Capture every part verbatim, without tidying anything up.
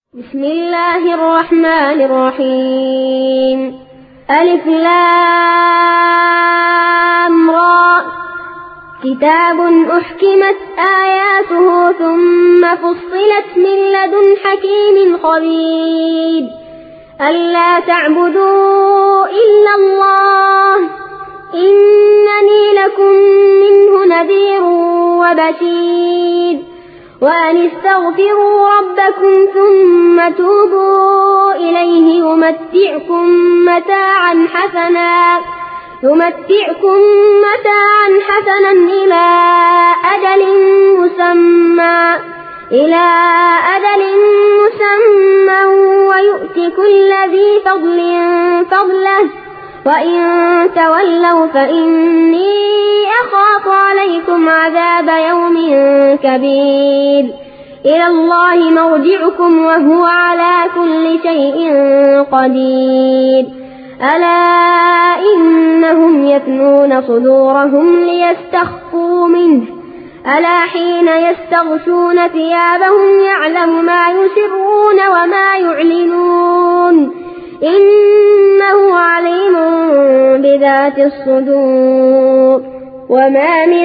بسم الله الرحمن الرحيم. ألف لام را. كتاب أحكمت آياته ثم فصلت من لدن حكيم خبير. ألا تعبدوا إلا الله إنني لكم منه نذير وبشير. وأن استغفروا ربكم ثم توبوا إليه يمتعكم متاعا حسنا يمتعكم متاعا حسنا إلى أجل مسمى إلى أجل مسمى ويؤت كل ذي فضل فضله وإن تولوا فإني أخاف عليكم عذاب يوم كبير. إلى الله مرجعكم وهو على كل شيء قدير. ألا إنهم يثنون صدورهم ليستخفوا منه ألا حين يستغشون ثيابهم يعلم ما يسرون وما يعلنون إنه عليم بذات الصدور. وما من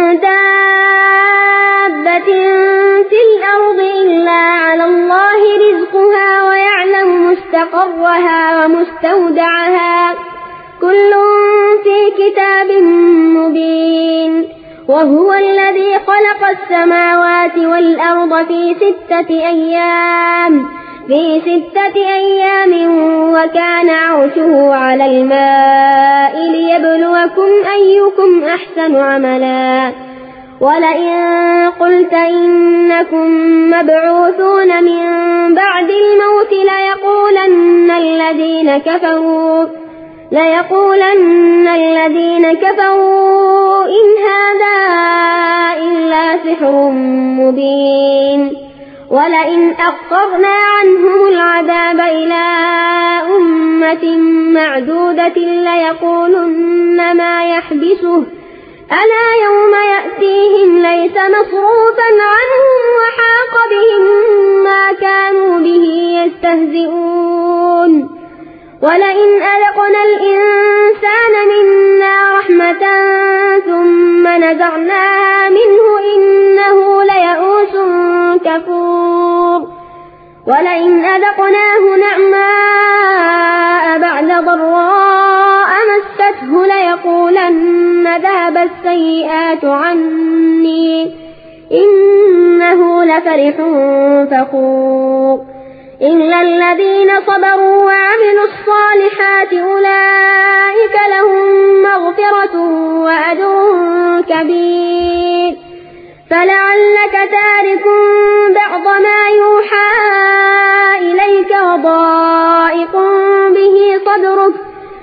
دابة في الأرض إلا على الله رزقها ويعلم مستقرها ومستودعها كل في كتاب مبين. وهو الذي خلق السماوات والأرض في ستة أيام في ستة أيام وكان عرشه على الماء ليبلوكم أيكم أحسن عملا. ولئن قلت إنكم مبعوثون من بعد الموت ليقولن الذين كفروا ليقولن الذين كفروا إن هذا إلا سحر مبين. ولئن أخرنا عنهم العذاب إلى أمة معدودة ليقولن ما يحبسه ألا يوم يأتيهم ليس مصروفا عنهم وحاق بهم ما كانوا به يستهزئون. ولئن أذقنا الإنسان منا رحمة ثم نزعناها منه إنه ليئوس كفور. ولئن أذقناه نعماء بعد ضراء مسته ليقولن ذهب السيئات عني إنه لفرح فخور. إلا الذين صبروا وعملوا الصالحات أولئك لهم مغفرة وأجر كبير. فلعلك تارك بعض ما يوحى إليك وضائق به صدرك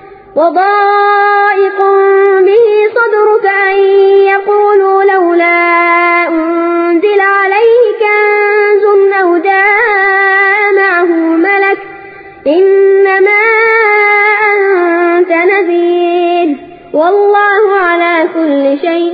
وضائق به صدرك أن يقولوا لولا أنزل عليه كنز أو جاء معه ملك إنما أنت نذير والله على كل شيء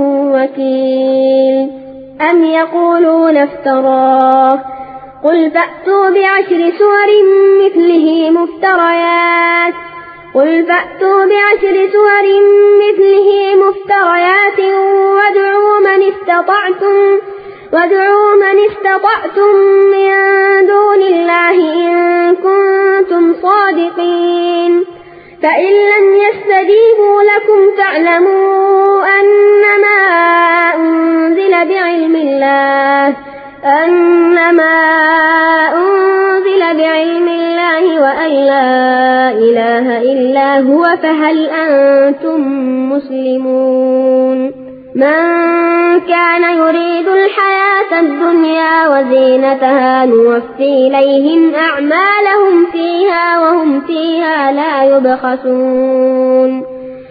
وكيل. أم يقولون افتراه قل فأتوا بعشر سور مثله مفتريات قل فأتوا بعشر سور مثله مفتريات وادعوا من استطعتم وادعوا من استطعتم من دون الله إن كنتم صادقين. فإن لم يستجيبوا لكم فاعلموا أنما أنزل بعلم الله أنما أنزل بعلم الله وأن لا إله إلا هو فهل أنتم مسلمون. من كان يريد الحياة الدنيا وزينتها نوفي إليهم أعمالهم فيها وهم فيها لا يبخسون.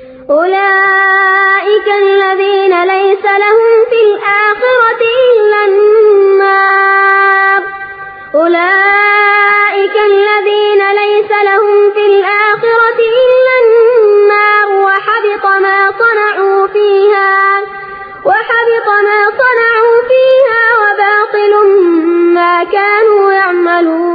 أولئك الذين ليس لهم في الآخرة إلا النار أولئك الذين ليس لهم في الآخرة إلا النار وحبط ما صنعوا فيها وحبط ما صنعوا فيها وباطل ما كانوا يعملون.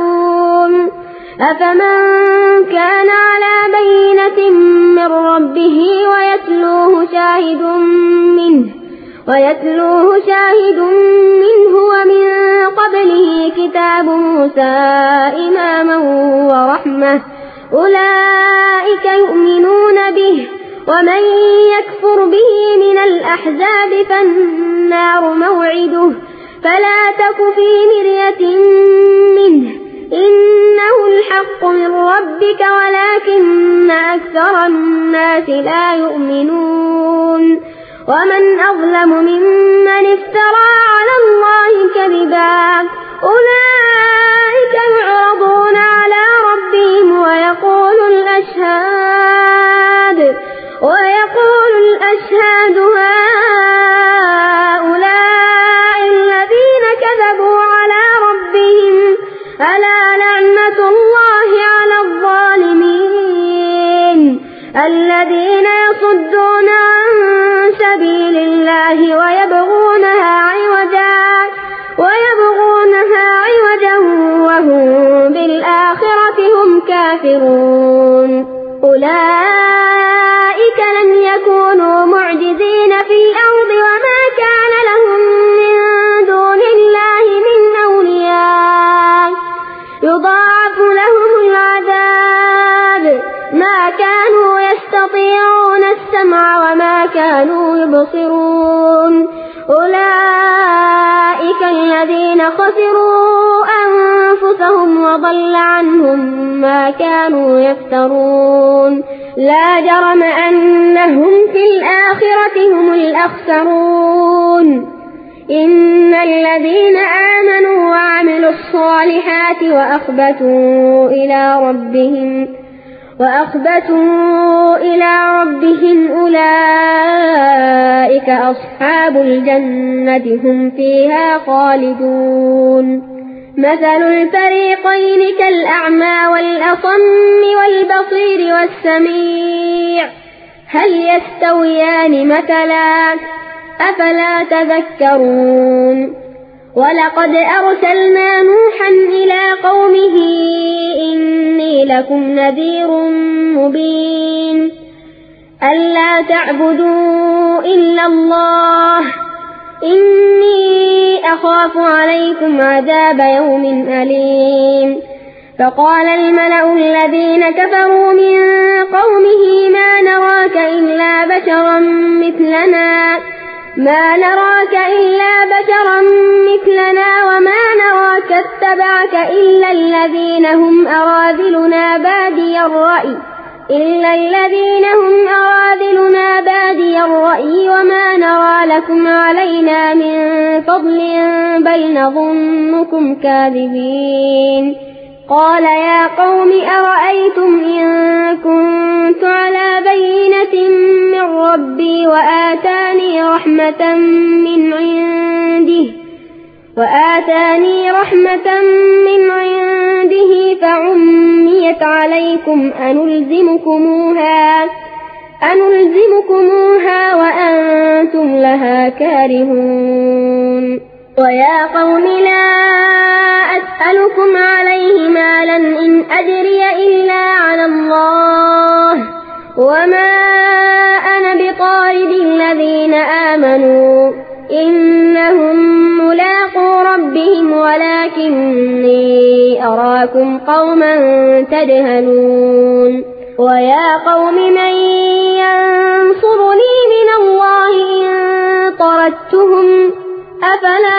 أفمن كان على بينة من ربه ويتلوه شاهد منه ويتلوه شاهد منه ومن قبله كتاب موسى إماما ورحمة أولئك يؤمنون به ومن يكفر به من الأحزاب فالنار موعده فلا تك في مرية منه إنه الحق من ربك ولكن أكثر الناس لا يؤمنون ومن أظلم ممن افترى على الله كذبا أولئك يعرضون على ربهم ويقول الأشهاد ويقول الأشهاد هؤلاء الذين كذبوا على ربهم ألا لعنة الله على الظالمين الذين يصدون عن سبيل الله ويبغونها عوجا ويبغونها عوجا وهم بالآخرة هم كافرون أولئك لم يكونوا معجزين في الأرض وما كان لهم من دون الله من أولياء يضاعف لهم العذاب ما كانوا يستطيعون السمع وما كانوا يبصرون أولئك الذين خسروا أنفسهم وضل عنهم ما كانوا يفترون لا جرم أنهم في الآخرة هم الأخسرون إن الذين آمنوا وعملوا الصالحات وأخبتوا إلى ربهم وأخبتوا إلى ربهم أولئك أصحاب الجنة هم فيها خالدون مثل الفريقين كالأعمى والأصم والبصير والسميع هل يستويان مثلا أفلا تذكرون ولقد أرسلنا نوحا إلى قومه إني لكم نذير مبين ألا تعبدوا إلا الله إني أخاف عليكم عذاب يوم أليم فقال الملأ الذين كفروا من قومه ما نراك إلا بشرا مثلنا ما نراك إلا بشرا مثلنا وما نراك اتبعك إلا الذين هم أراذلنا بادي الرأي إلا الذين هم أراذلنا بادي الرأي وما نرى لكم علينا من فضل بل نظنكم كاذبين قال يا قوم أرأيتم إن كنت على بينة من ربي وآتاني رحمة من عنده وآتاني رحمة من عنده فعميت عليكم أنلزمكموها أنلزمكموها وأنتم لها كارهون ويا قوم لا أسألكم عليه مالا إن أجري إلا على الله وما أنا بطارد الذين آمنوا إنهم ملاقو ربهم ولكني أراكم قوما تجهلون ويا قوم من ينصرني من الله إن طردتهم أفلا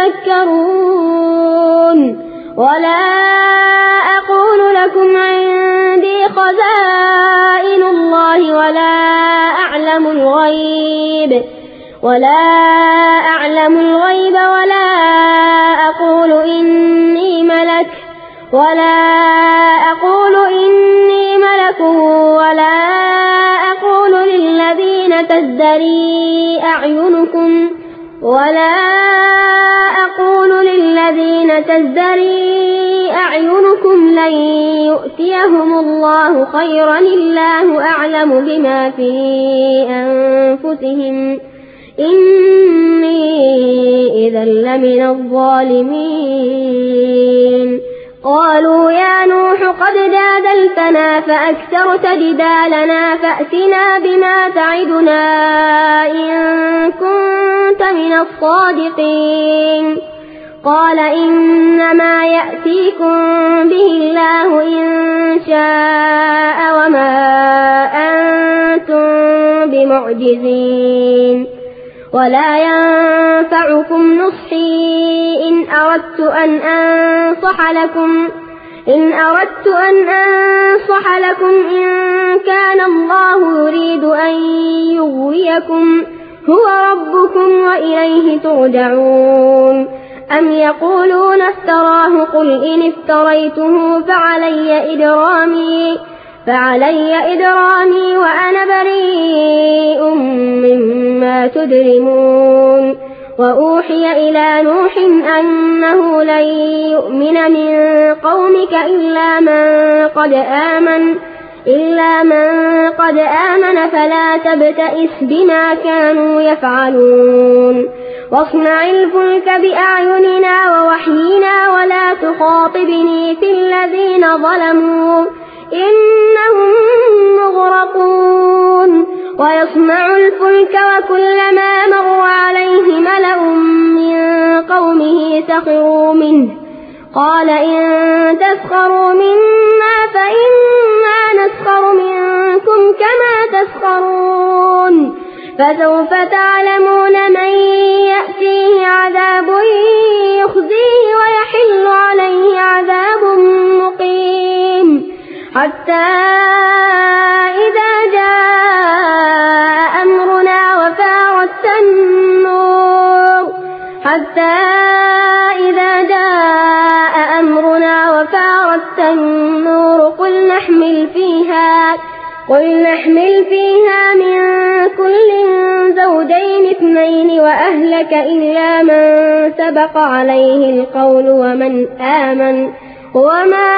تذكرون ولا أقول لكم عندي خزائن الله ولا أعلم الغيب ولا أعلم الغيب ولا أقول إني ملك ولا أقول إني ملك ولا أقول للذين تزدري أعينكم ولا أقول للذين تزدري أعينكم لن يؤتيهم الله خيرا الله أعلم بما في أنفسهم إني إذا لمن الظالمين قالوا يا نوح قد جادلتنا فأكثرت جدالنا فأتنا بما تعدنا إن كنت من الصادقين قال إنما يأتيكم به الله إن شاء وما أنتم بمعجزين ولا ينفعكم نصحي إن أردت أن أنصح لكم إن أردت أن أنصح لكم إن كان الله يريد أن يغويكم هو ربكم وإليه ترجعون أم يقولون افتراه قل إن افتريته فعلي إجرامي فعلي إجرامي وأنا بريء مما تجرمون وأوحي إلى نوح أنه لن يؤمن من قومك إلا من قد آمن إلا من قد آمن فلا تبتئس بما كانوا يفعلون واصنع الفلك بأعيننا ووحينا ولا تخاطبني في الذين ظلموا إنهم مغرقون ويصنع الفلك وكلما مر عليه ملأ من قومه سخروا منه قال إن تسخروا منا فإنا نسخر منكم كما تسخرون فسوف تعلمون من يأتيه عذاب يخزيه ويحل عليه عذاب مقيم حتى إذا جاء أمرنا وفارت النور حتى إذا جاء أمرنا وفارت النور قل نحمل فيها قل نحمل فيها من كل زوجين اثنين وأهلك إلا من سبق عليه القول ومن آمن وما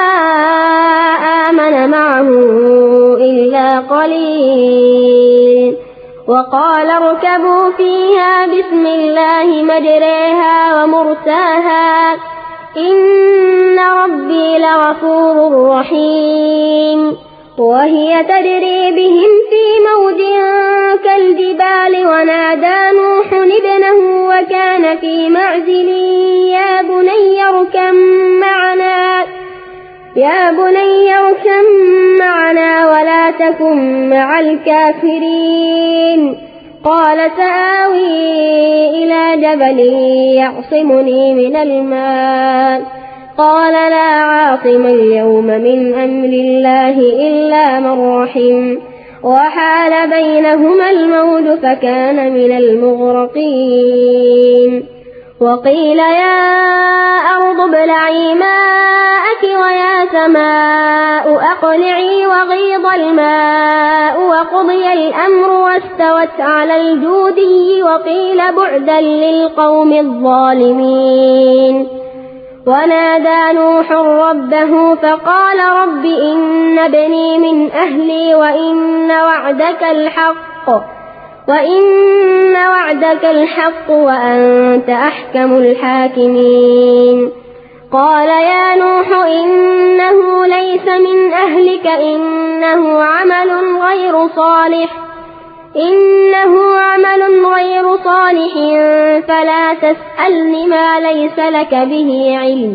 آمن معه إلا قليل وقال اركبوا فيها بسم الله مجريها ومرساها إن ربي لغفور رحيم وهي تجري بهم في موج كالجبال ونادى نوح ابنه وكان في معزل يا بني اركب معنا يا بني اركب معنا ولا تكن مع الكافرين قال سآوي إلى جبل يعصمني من الماء قال لا عاصم اليوم من أمر الله إلا من رحم وحال بينهما الموج فكان من المغرقين وقيل يا أرض ابلعي ماءك ويا سماء أقلعي وغيض الماء وقضي الأمر واستوت على الجودي وقيل بعدا للقوم الظالمين ونادى نوح ربه فقال رب إن ابني من أهلي وإن وعدك الحق وإن وعدك الحق وأنت أحكم الحاكمين قال يا نوح إنه ليس من أهلك إنه عمل غير صالح إنه عمل غير صالح فلا تسألني ما ليس لك به علم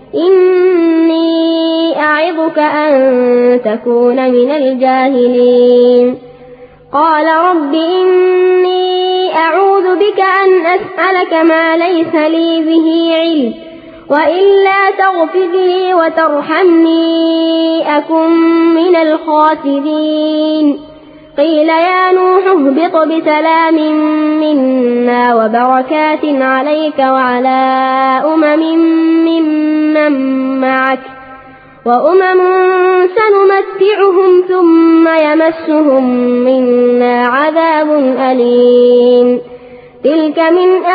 إني أعظك أن تكون من الجاهلين قال رب إني أعوذ بك أن أسألك ما ليس لي به علم وإلا تغفر لي وترحمني أكن من الخاسرين قيل يا نوح اهبط بسلام منا وبركات عليك وعلى أمم ممن معك وأمم سنمتعهم ثم يمسهم منا عذاب أليم تلك من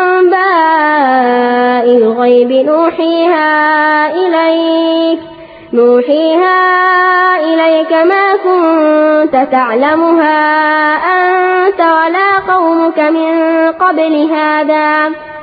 أنباء الغيب نوحيها إليك نوحيها إليك ما كنت تعلمها أنت ولا قومك من قبل هذا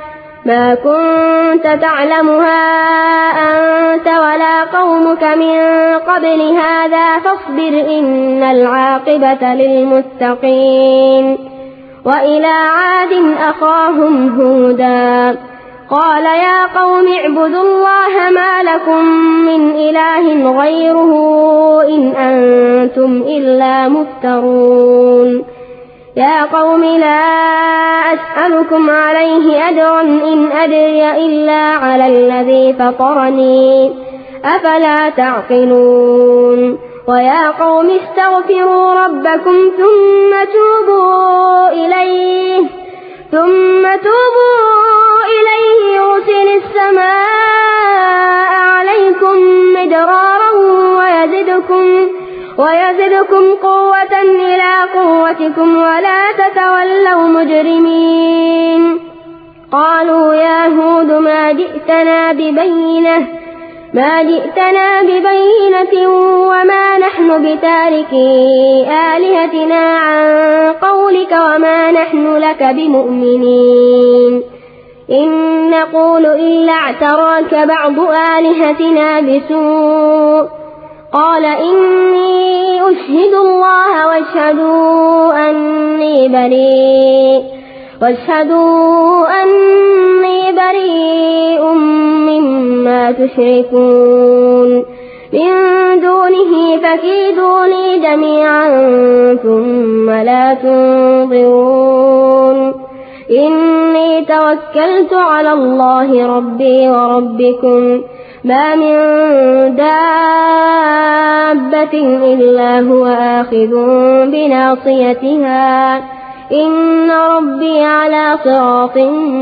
ما كنت تعلمها أنت ولا قومك من قبل هذا فاصبر إن العاقبة للمتقين. وإلى عاد أخاهم هودا قال يا قوم اعبدوا الله ما لكم من إله غيره إن أنتم إلا مفترون. يا قوم لا أسألكم عليه أجرا إن أجري إلا على الذي فطرني أفلا تعقلون. ويا قوم استغفروا ربكم ثم توبوا إليه ثم توبوا إليه يرسل السماء عليكم مدرارا ويزدكم ويزدكم قوة إلى قوتكم ولا تتولوا مجرمين. قالوا يا هود ما جئتنا ببينة ما جئتنا ببينة وما نحن بتاركي آلهتنا عن قولك وما نحن لك بمؤمنين إن نقول إلا اعتراك بعض آلهتنا بسوء. قال إني أشهد الله واشهدوا أني بريء واشهدوا أني بريء مما تشركون من دونه فكيدوني جميعا ثم لا تنظرون. إني توكلت على الله ربي وربكم ما من دابة إلا هو آخذ بناصيتها إن ربي على صراط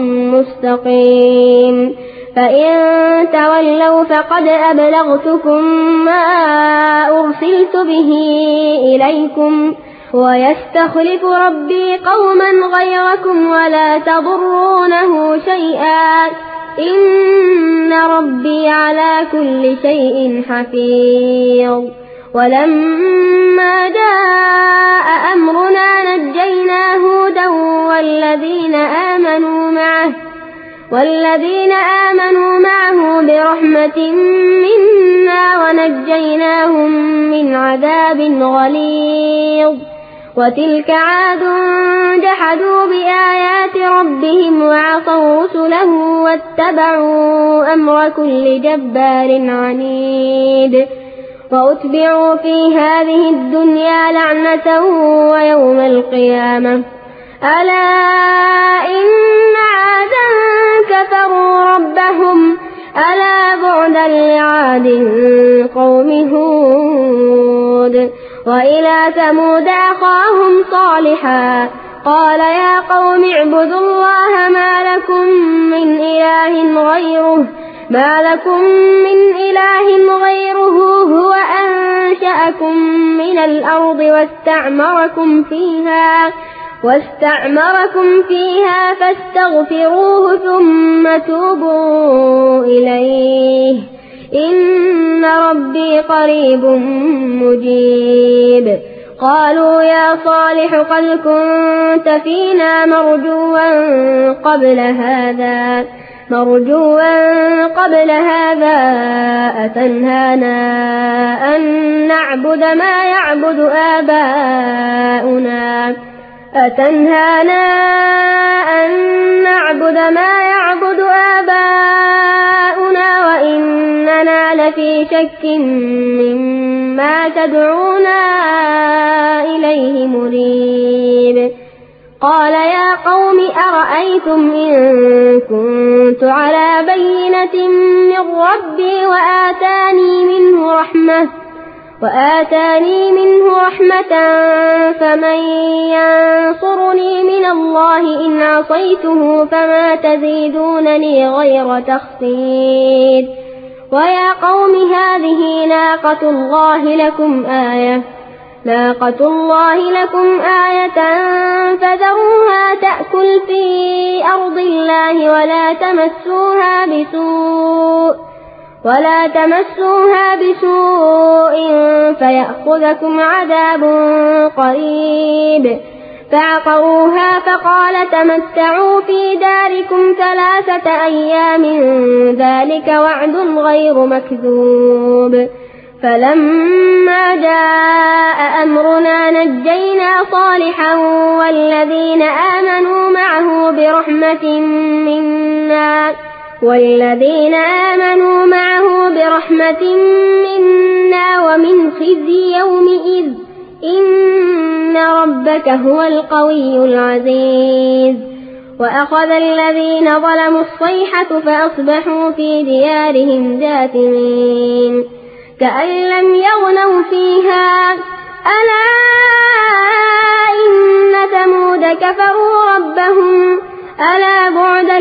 مستقيم. فإن تولوا فقد أبلغتكم ما أرسلت به إليكم ويستخلف ربي قوما غيركم ولا تضرونه شيئا إن ربي على كل شيء حفيظ. ولما جاء أمرنا نجينا هودا والذين آمنوا معه والذين آمنوا معه برحمة منا ونجيناهم من عذاب غليظ. وتلك عاد جحدوا بآيات ربهم وعصوا رسله واتبعوا أمر كل جبار عنيد. وأتبعوا في هذه الدنيا لعنة ويوم القيامة ألا إن عادا كفروا ربهم ألا بعدا لعاد قوم هود. وإلى ثمود أخاهم صالحا قال يا قوم اعبدوا الله ما لكم من إله غيره ما لكم من إله غيره هو أنشأكم من الأرض واستعمركم فيها واستعمركم فيها فاستغفروه ثم توبوا إليه إن ربي قريب مجيب. قالوا يا صالح قد كنت فينا مرجوا قبل هذا مرجوا قبل هذا أتنهانا أن نعبد ما يعبد آباؤنا أتنهانا أن نعبد ما يعبد آباؤنا وإننا لفي شك مما تدعونا إليه مريب. قال يا قوم أرأيتم إن كنت على بينة من ربي وآتاني منه رحمة وآتاني منه رحمة فمن ينصرني من الله إن عصيته فما تزيدونني غير تخسير. ويا قوم هذه ناقة الله لكم آية ناقة الله لكم آية فذروها تأكل في أرض الله ولا تمسوها بسوء ولا تمسوها بسوء فيأخذكم عذاب قريب. فعقروها فقال تمتعوا في داركم ثلاثة أيام ذلك وعد غير مكذوب. فلما جاء أمرنا نجينا صالحا والذين آمنوا معه برحمة منا والذين آمنوا معه برحمة منا ومن خزي يومئذ إن ربك هو القوي العزيز. وأخذ الذين ظلموا الصيحة فأصبحوا في ديارهم جاثمين كأن لم يغنوا فيها ألا إن ثمود كفروا ربهم ألا بعدا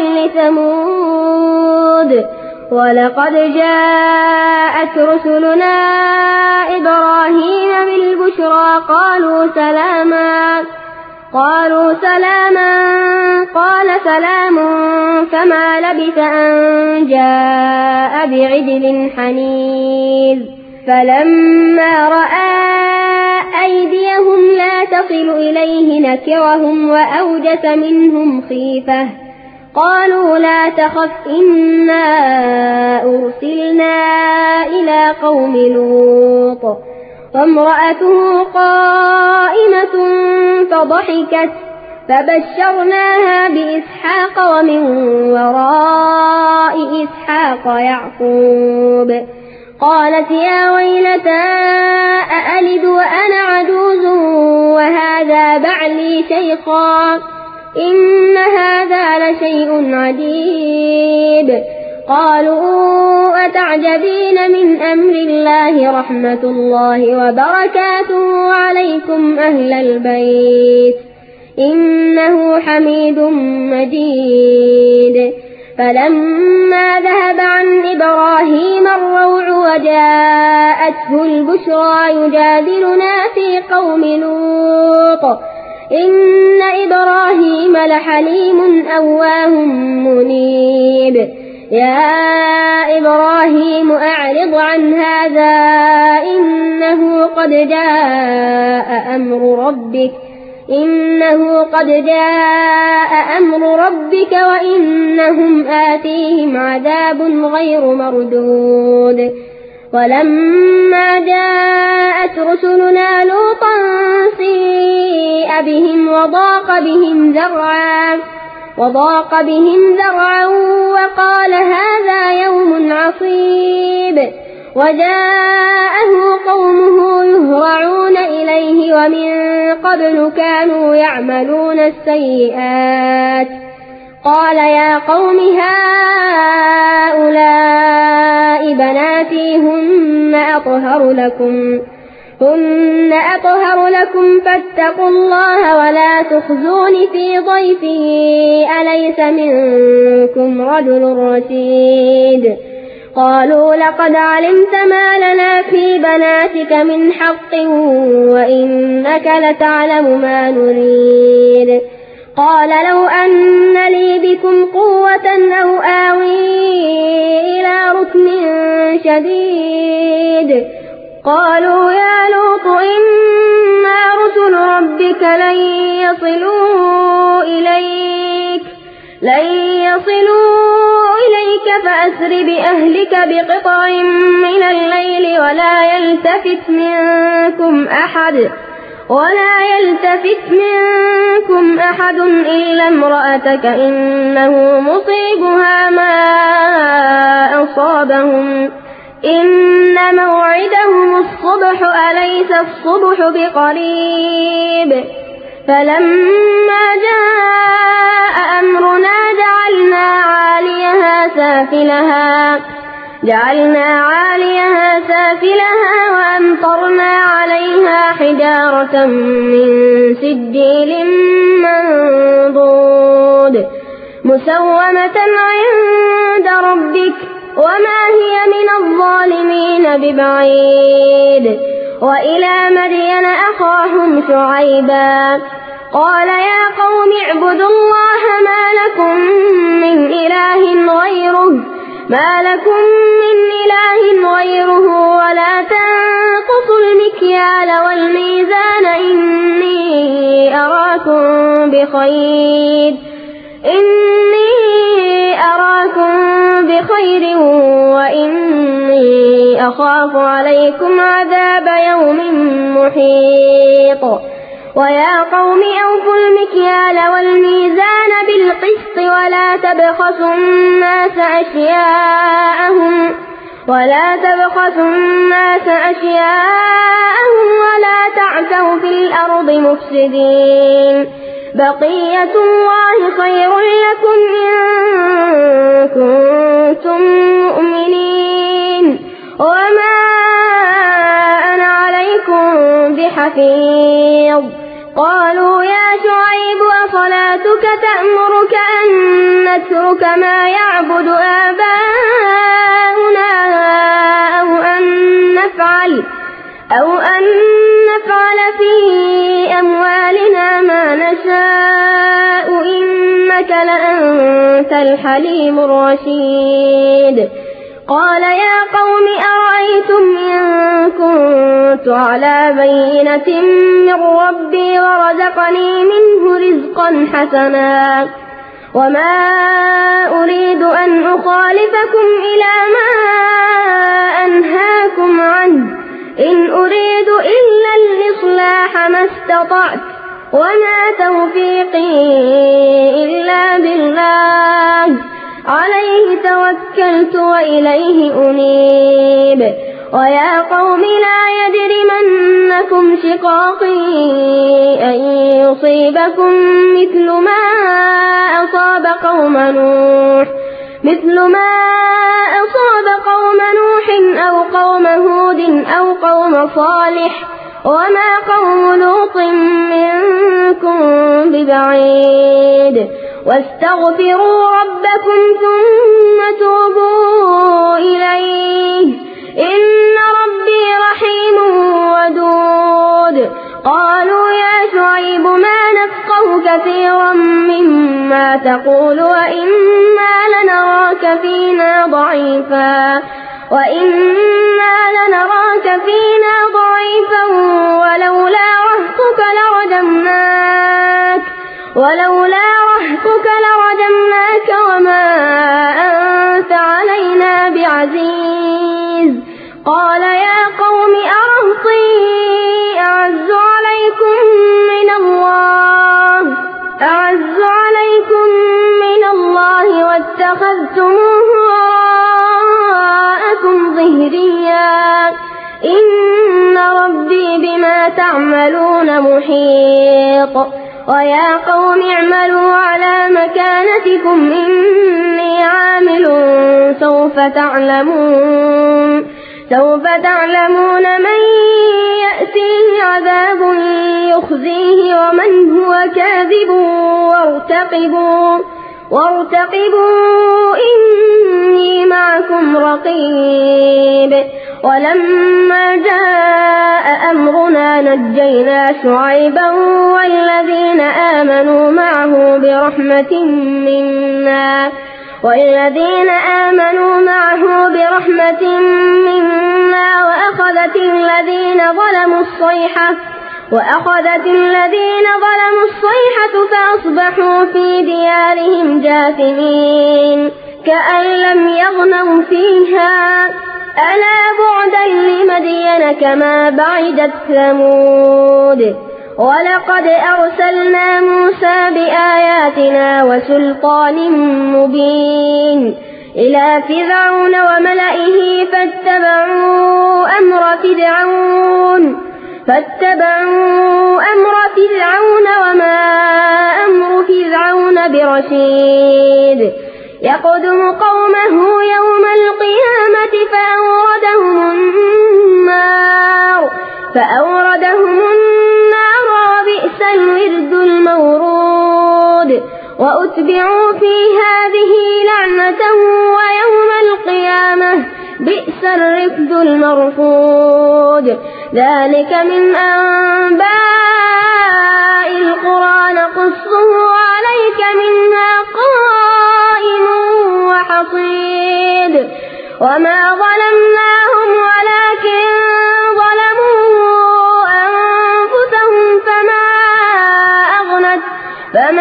لثمود. ولقد جاءت رسلنا إبراهيم بالبشرى قالوا سلاما قالوا سلاما قال سلام فما لبث أن جاء بعجل حنيذ. فلما رأى أيديهم لا تصل إليه نكرهم وأوجس منهم خيفة قالوا لا تخف إنا أرسلنا إلى قوم لوط وامرأته قائمة فضحكت فبشرناها بإسحاق ومن وراء إسحاق يعقوب. قالت يا ويلتى أألد وأنا عجوز وهذا بعلي شيخا إن هذا لشيء عجيب. قالوا أتعجبين من أمر الله رحمة الله وبركاته عليكم أهل البيت إنه حميد مجيد. فلما ذهب عن إبراهيم الروع وجاءته البشرى يجادلنا في قوم لوط إن إبراهيم لحليم أواه منيب. يا إبراهيم أعرض عن هذا إنه قد جاء أمر ربك إنه قد جاء أمر ربك وإنهم آتيهم عذاب غير مردود. ولما جاءت رسلنا لوطا سيء بهم وضاق بهم ذرعا وضاق بهم ذرعا وقال هذا يوم عصيب. وجاءه قومه يهرعون إليه ومن قبل كانوا يعملون السيئات قال يا قوم هؤلاء بناتي هن أطهر لكم هن أطهر لكم فاتقوا الله ولا تخزون في ضيفي أليس منكم رجل رشيد. قالوا لقد علمت ما لنا في بناتك من حق وإنك لتعلم ما نريد. قال لو أن لي بكم قوة أو آوي إلى ركن شديد. قالوا يا لوط إنا رسل ربك لن يصلوا إليك لن يصلوا إليك فأسر بأهلك بقطع من الليل ولا يلتفت منكم أحد ولا يلتفت منكم أحد إلا امرأتك إنه مصيبها ما أصابهم إن موعدهم الصبح أليس الصبح بقريب. فلما جاء أمرنا جعلنا عاليها سافلها جعلنا عاليها سافلها وأمطرنا عليها حجارة من سجيل منضود مسومة عند ربك وما هي من الظالمين ببعيد. وإلى مدين أخاهم شعيبا قال يا قوم اعبدوا الله ما لكم من إله غيره ما لكم من إله غيره ولا تنقصوا المكيال والميزان إني أراكم بخير إني أراكم بخير وإني أخاف عليكم عذاب يوم محيط ويا قوم أوفوا المكيال والميزان بالقسط ولا تبخسوا الناس أشياءهم ولا تبخسوا الناس أشياءهم ولا تعثوا في الأرض مفسدين بقية الله خير لكم إن كنتم مؤمنين وما أنا عليكم بحفيظ قالوا يا شعيب أصلاتك تأمرك أن نترك ما يعبد آباؤنا أو أن نفعل أو أن نفعل في أموالنا ما نشاء إنك لأنت الحليم الرشيد قال يا قوم أرأيتم إن كنت على بينة من ربي ورزقني منه رزقا حسنا وما أريد أن أخالفكم إلى ما أنهاكم عنه إن أريد إلا الإصلاح ما استطعت وما توفيقي إلا بالله عليه توكلت وإليه أنيب ويا قوم لا يجرمنكم شقاقي أن يصيبكم مثل ما أصاب قوم نوح مثل ما أصاب قوم نوح أو قوم هود أو قوم صالح وما قوم لوط منكم ببعيد واستغفروا ربكم ثم توبوا إليه إن ربي رحيم ودود قالوا يا شعيب ما نفقه كثيرا مما تقول وإنا لنراك فينا ضعيفا وإنا لنراك فينا ضعيفا ولولا رهطك لرجمناك ولولا رهطك لرجمناك وما أنت علينا بعزيز قال يا قوم أرهطي أعز عليكم من الله أعز عليكم من الله واتخذتموه وراءكم ظهريا إن ربي بما تعملون محيط ويا قوم اعملوا على مكانتكم إني عامل سوف تعلمون سوف تعلمون من يأتيه عذاب يخزيه ومن هو كاذب وارتقبوا وارتقبوا إني معكم رقيب ولما جاء أمرنا نجينا شعيبا والذين آمنوا معه برحمة منا والذين آمنوا معه برحمة منا وأخذت الذين ظلموا الصيحة وأخذت الذين ظلموا الصيحة فأصبحوا في ديارهم جاثمين كأن لم يغنوا فيها ألا بعدا لمدين كما بعدت ثمود ولقد أرسلنا موسى بآياتنا وسلطان مبين إلى فرعون وملئه فاتبعوا أمر فرعون فاتبعوا أمر فرعون وما أمر فرعون برشيد يقدم قومه يوم القيامة فأوردهم النار فأوردهم النار وبئس الورد المورود وأتبعوا في هذه لعنة ويوم القيامة بئس الرفد المرفود ذلك من أنباء القرى نقصه عليك منها قائم وحصيد وما ظلمناهم ولكن ظلموا أنفسهم فما أغنت فما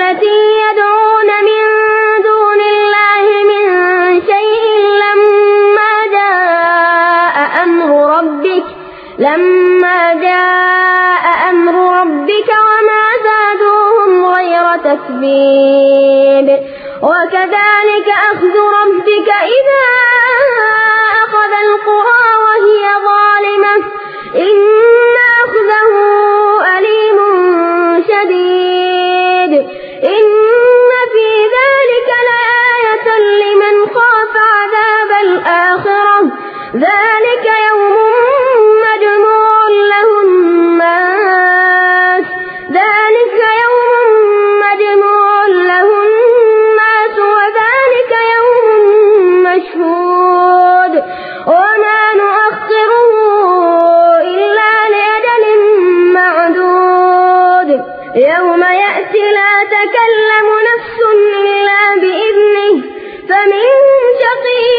التي يدعون من دون الله من شيء لما جاء أمر ربك لما جاء أمر ربك وما زادوهم غير تتبيب وكذلك أخذ ربك إذا أخذ القرى وهي ظالمة إن أخذه أليم شديد إن في ذلك لآية لمن خاف عذاب الآخرة ذلك يوم مجموع له الناس ذلك يوم مجموع له الناس وذلك يوم مشهود وما نؤخره إلا لأجل معدود يوم يأتي لا تكلم نفس إلا بإذنه فمنهم شقي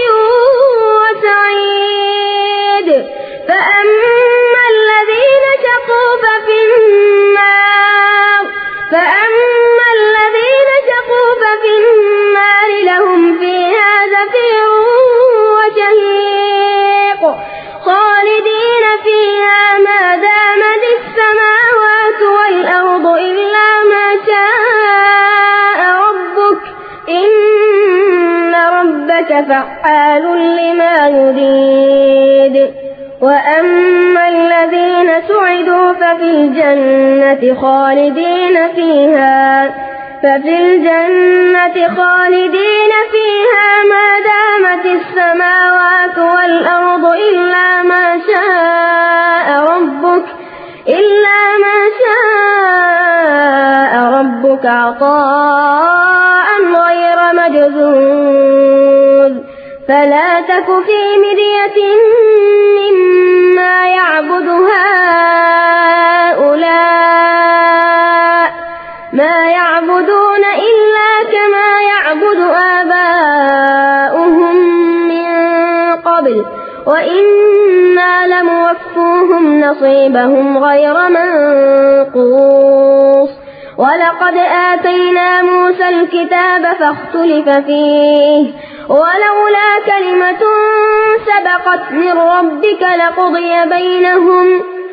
وسعيد فأما الذين شقوا ففي النار فأما الذين شقوا ففي النار لهم فيها زفير وشهيق خالدين فيها ما دامت السماوات والأرض إلا ما شاء ربك إن ربك فعال لما يريد وأما الذين سعدوا ففي الجنة خالدين فيها ففي الجنة خالدين فيها ما دامت السماوات والأرض إلا ما شاء ربك إلا ما شاء ربك عطاء غير مجذوذ فلا تك في مرية مما يعبد هؤلاء ما يعبدون إلا كما يعبد آباؤهم من قبل وإنا لموفوهم نصيبهم غير منقوص ولقد آتينا موسى الكتاب فاختلف فيه ولولا كلمة سبقت من ربك لقضي بينهم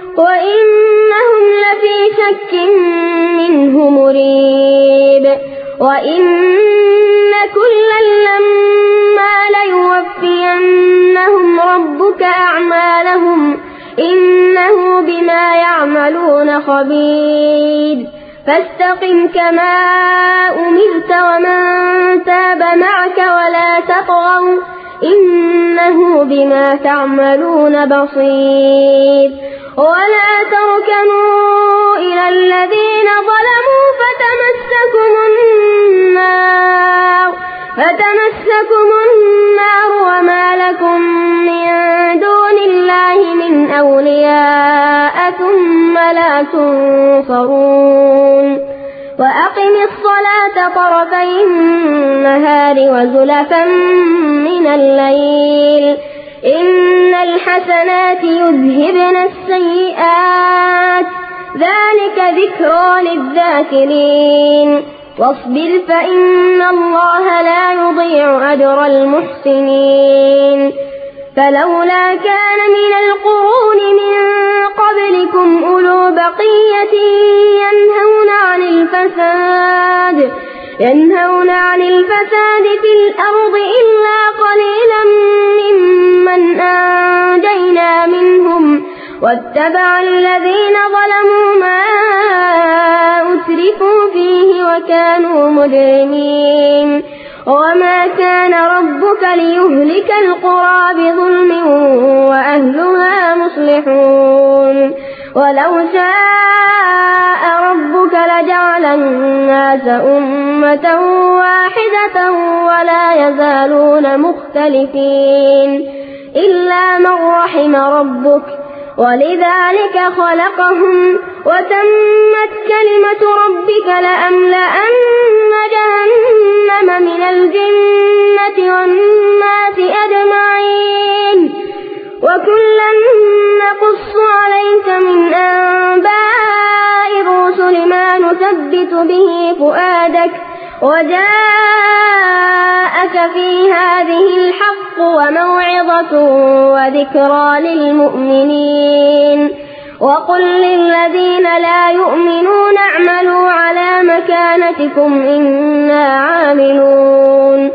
وإنهم لفي شك منه مريب وإن كلا لما ليوفينهم ربك أعمالهم إنه بما يعملون خبير فاستقم كما أمرت ومن تاب معك ولا تطغوا إنه بما تعملون بصير ولا تركنوا إلى الذين ظلموا فتمسكم النار فتمسكم النار وما لكم من دون الله من أولياء ثم لا تنصرون وأقم الصلاة طرفي النهار وزلفا من الليل إن الحسنات يذهبن السيئات ذلك ذكرى للذاكرين واصبر فإن الله لا يضيع أجر المحسنين فلولا كان من القرون من قبلكم أولو بقية ينهون عن الفساد ينهون عن الفساد في الأرض إلا قليلا ممن أنجينا منهم واتبع الذين ظلموا ما أترفوا فيه وكانوا مجرمين وما كان ربك ليهلك القرى بظلم وأهلها مصلحون ولو شاء ربك لجعل الناس أمة واحدة ولا يزالون مختلفين إلا من رحم ربك ولذلك خلقهم وتمت كلمة ربك لأملأن جهنم من الجنة والناس أجمعين وكلا نقص عليك من أنباء الرسل ما نثبت به فؤادك وجاءك في هذه الحق وموعظة وذكرى للمؤمنين وقل للذين لا يؤمنون اعملوا على مكانتكم إنا عاملون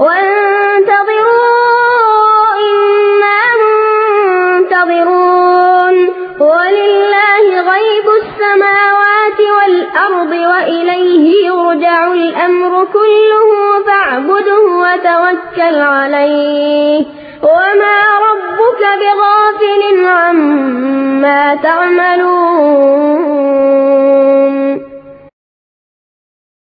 وانتظروا إنا منتظرون ولله غيب السماوات والأرض وإليه يرجع الأمر كله فاعبده وتوكل عليه وما ربك بغافل عما تعملون.